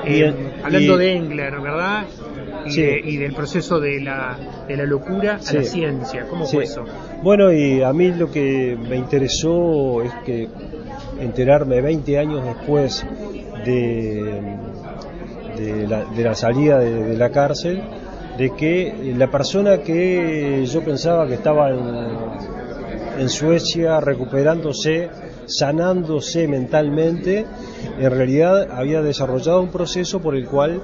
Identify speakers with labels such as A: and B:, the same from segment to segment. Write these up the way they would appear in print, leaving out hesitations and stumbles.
A: Hablando de Engler, ¿verdad?
B: Sí.
A: Y del proceso de la locura a la ciencia. ¿Cómo fue eso?
B: Bueno, y a mí lo que me interesó es que enterarme 20 años después de la salida de la cárcel, de que la persona que yo pensaba que estaba en Suecia recuperándose, sanándose mentalmente, en realidad había desarrollado un proceso por el cual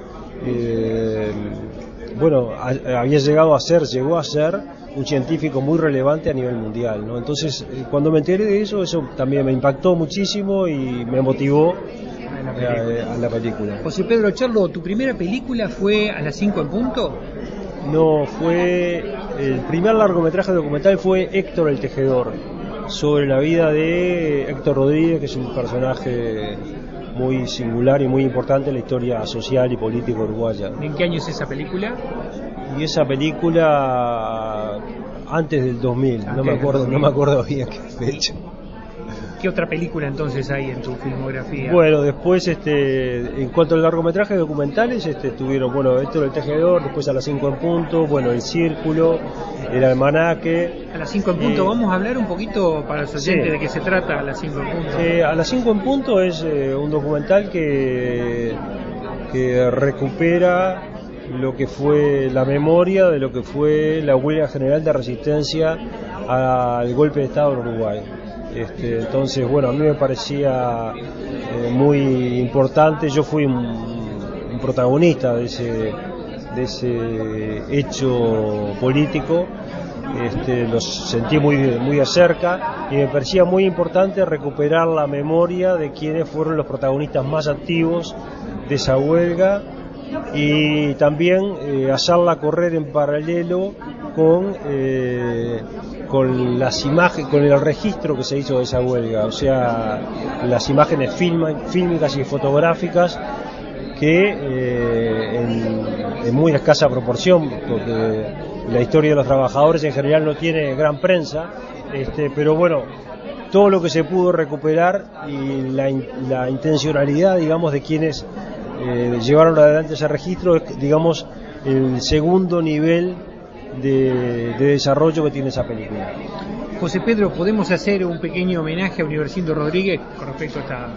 B: llegó a ser un científico muy relevante a nivel mundial, ¿no? Entonces, cuando me enteré de eso también me impactó muchísimo y me motivó a la película.
A: José Pedro Charlo, ¿tu primera película fue a las 5 en punto?
B: No, el primer largometraje documental fue Héctor el Tejedor, sobre la vida de Héctor Rodríguez, que es un personaje muy singular y muy importante en la historia social y política uruguaya.
A: ¿En qué año es esa película?
B: Y esa película antes del 2000, no me acuerdo bien qué fecha.
A: ¿Qué otra película entonces hay en tu filmografía?
B: Bueno, después en cuanto al largometraje documentales, estuvieron, Héctor el Tejedor, después a las 5 en punto, El Círculo, El Almanaque.
A: A las 5 en punto, vamos a hablar un poquito para los oyentes de qué se trata a las 5 en punto.
B: A las 5 en punto es un documental que recupera lo que fue la memoria de lo que fue la huelga general de resistencia al golpe de Estado en Uruguay. Entonces, a mí me parecía muy importante. Yo fui un protagonista de ese hecho político. Lo sentí muy de cerca y me parecía muy importante recuperar la memoria de quienes fueron los protagonistas más activos de esa huelga y también hacerla correr en paralelo con las imágenes, con el registro que se hizo de esa huelga, o sea, las imágenes fílmicas y fotográficas que en muy escasa proporción, porque la historia de los trabajadores en general no tiene gran prensa, pero todo lo que se pudo recuperar y la intencionalidad, digamos, de quienes llevaron adelante ese registro es, digamos, el segundo nivel de desarrollo que tiene esa película.
A: José Pedro, ¿podemos hacer un pequeño homenaje a Universindo Rodríguez con respecto a esta?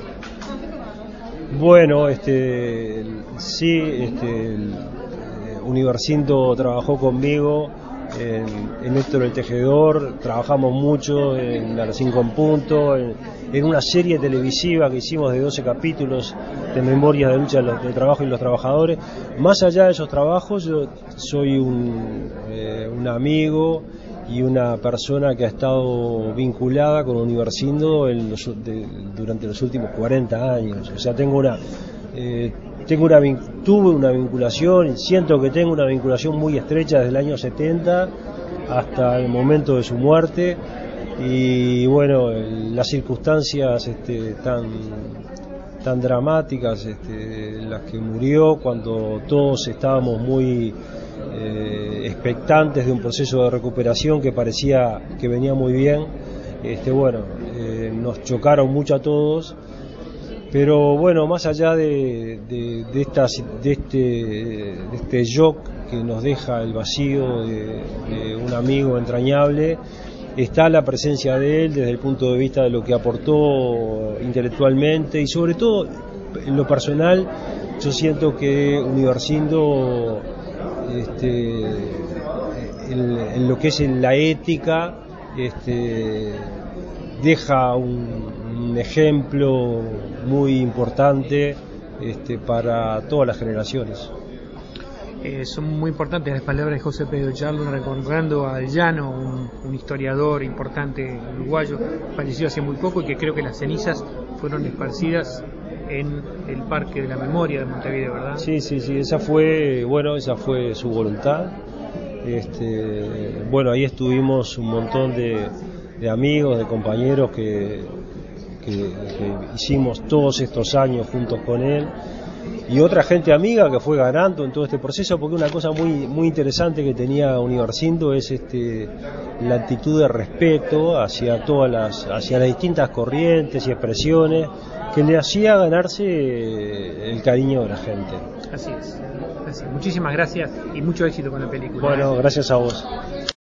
B: Universindo trabajó conmigo en Héctor el Tejedor, trabajamos mucho en las 5 en punto, en una serie televisiva que hicimos de 12 capítulos de memorias de lucha de trabajo y los trabajadores. Más allá de esos trabajos, yo soy un amigo y una persona que ha estado vinculada con Universindo durante los últimos 40 años. O sea, tuve una vinculación y siento que tengo una vinculación muy estrecha desde el año 70 hasta el momento de su muerte y las circunstancias tan dramáticas en las que murió, cuando todos estábamos muy expectantes de un proceso de recuperación que parecía que venía muy bien, nos chocaron mucho a todos. Pero más allá de este shock que nos deja el vacío de un amigo entrañable, está la presencia de él desde el punto de vista de lo que aportó intelectualmente y sobre todo en lo personal. Yo siento que Universindo en lo que es en la ética deja un ejemplo muy importante para todas las generaciones.
A: Son muy importantes las palabras de José Pedro Charlo, recordando a Llano, un historiador importante uruguayo, falleció hace muy poco y que creo que las cenizas fueron esparcidas en el Parque de la Memoria de Montevideo, ¿verdad?
B: Sí, esa fue su voluntad. Ahí estuvimos un montón de amigos, de compañeros que hicimos todos estos años juntos con él y otra gente amiga que fue ganando en todo este proceso, porque una cosa muy interesante que tenía Universindo es la actitud de respeto hacia hacia las distintas corrientes y expresiones que le hacía ganarse el cariño de la gente.
A: Así es. Muchísimas gracias y mucho éxito con la película.
B: Bueno, gracias a vos.